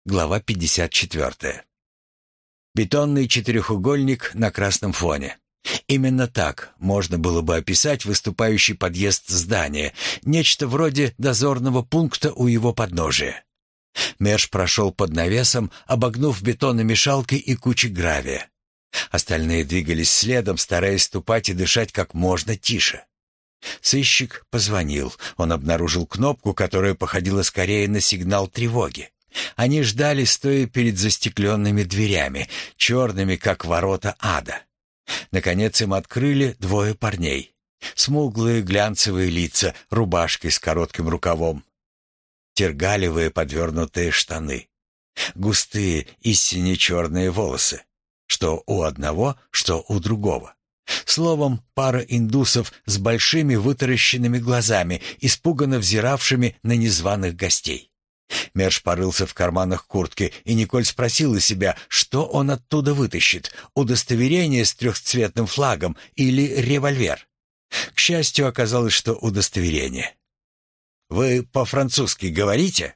глава 54. Бетонный четырехугольник на красном фоне. Именно так можно было бы описать выступающий подъезд здания, нечто вроде дозорного пункта у его подножия. Мерш прошел под навесом, обогнув бетономешалкой и кучей гравия. Остальные двигались следом, стараясь ступать и дышать как можно тише. Сыщик позвонил. Он обнаружил кнопку, которая походила скорее на сигнал тревоги. Они ждали, стоя перед застекленными дверями, черными, как ворота ада. Наконец им открыли двое парней. Смуглые глянцевые лица, рубашки с коротким рукавом. Тергалевые подвернутые штаны. Густые и сине-черные волосы. Что у одного, что у другого. Словом, пара индусов с большими вытаращенными глазами, испуганно взиравшими на незваных гостей. Мерш порылся в карманах куртки, и Николь спросила себя, что он оттуда вытащит: удостоверение с трехцветным флагом или револьвер. К счастью, оказалось, что удостоверение. «Вы по-французски говорите?»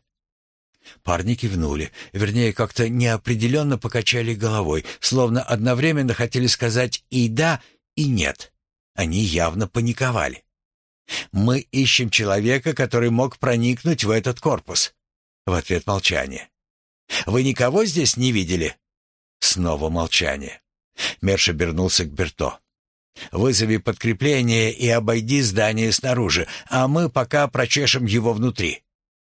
Парни кивнули, вернее, как-то неопределенно покачали головой, словно одновременно хотели сказать и «да», и «нет». Они явно паниковали. «Мы ищем человека, который мог проникнуть в этот корпус». В ответ молчание. «Вы никого здесь не видели?» Снова молчание. Мерш обернулся к Берто. «Вызови подкрепление и обойди здание снаружи, а мы пока прочешем его внутри».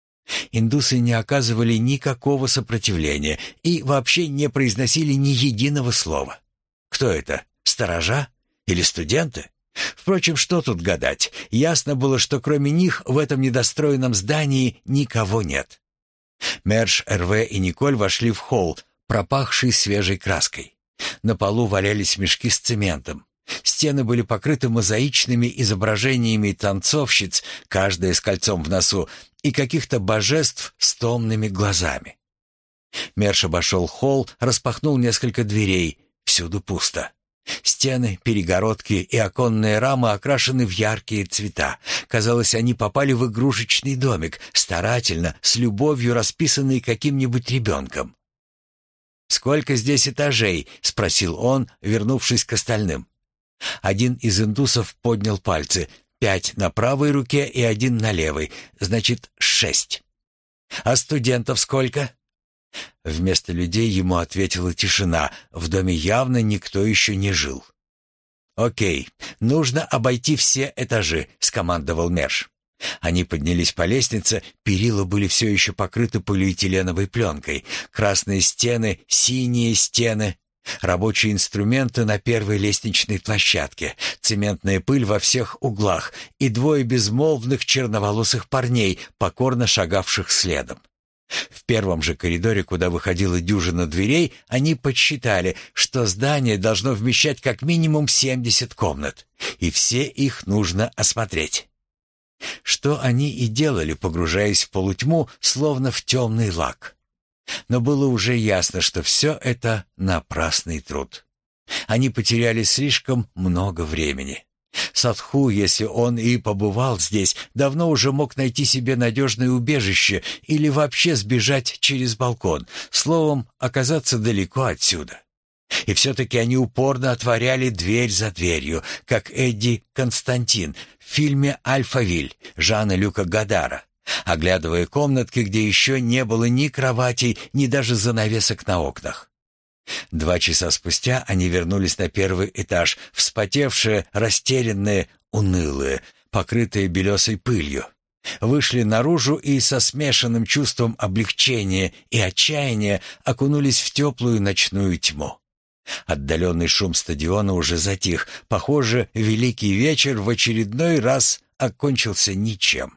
Индусы не оказывали никакого сопротивления и вообще не произносили ни единого слова. Кто это? Сторожа? Или студенты? Впрочем, что тут гадать? Ясно было, что кроме них в этом недостроенном здании никого нет. Мерш, Эрве и Николь вошли в холл, пропахший свежей краской. На полу валялись мешки с цементом. Стены были покрыты мозаичными изображениями танцовщиц, каждая с кольцом в носу, и каких-то божеств с томными глазами. Мерш обошел холл, распахнул несколько дверей. Всюду пусто. Стены, перегородки и оконные рамы окрашены в яркие цвета. Казалось, они попали в игрушечный домик, старательно, с любовью расписанный каким-нибудь ребенком. «Сколько здесь этажей?» — спросил он, вернувшись к остальным. Один из индусов поднял пальцы. 5 на правой руке и 1 на левой. Значит, 6. «А студентов сколько?» Вместо людей ему ответила тишина. В доме явно никто еще не жил. «Окей, нужно обойти все этажи», — скомандовал Мерш. Они поднялись по лестнице, перила были все еще покрыты полиэтиленовой пленкой. Красные стены, синие стены. Рабочие инструменты на первой лестничной площадке, цементная пыль во всех углах и двое безмолвных черноволосых парней, покорно шагавших следом. В первом же коридоре, куда выходила дюжина дверей, они подсчитали, что здание должно вмещать как минимум 70 комнат, и все их нужно осмотреть. Что они и делали, погружаясь в полутьму, словно в темный лаг. Но было уже ясно, что все это напрасный труд. Они потеряли слишком много времени. Садху, если он и побывал здесь, давно уже мог найти себе надежное убежище или вообще сбежать через балкон, словом, оказаться далеко отсюда. И все-таки они упорно отворяли дверь за дверью, как Эдди Константин в фильме «Альфавиль» Жана-Люка Годара, оглядывая комнатки, где еще не было ни кроватей, ни даже занавесок на окнах. 2 часа спустя они вернулись на первый этаж, вспотевшие, растерянные, унылые, покрытые белесой пылью. Вышли наружу и со смешанным чувством облегчения и отчаяния окунулись в теплую ночную тьму. Отдаленный шум стадиона уже затих. Похоже, великий вечер в очередной раз окончился ничем.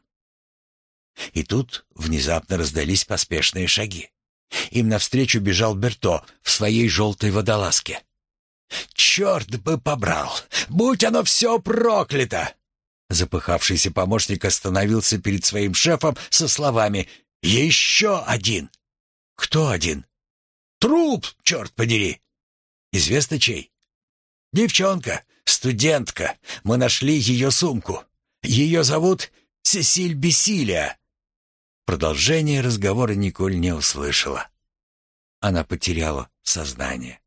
И тут внезапно раздались поспешные шаги. Им навстречу бежал Берто в своей желтой водолазке. «Черт бы побрал! Будь оно все проклято!» Запыхавшийся помощник остановился перед своим шефом со словами: «Еще один!» «Кто один?» «Труп, черт подери!» «Известно чей?» «Девчонка, студентка. Мы нашли ее сумку. Ее зовут Сесиль Бесилия». Продолжение разговора Николь не услышала. она потеряла сознание.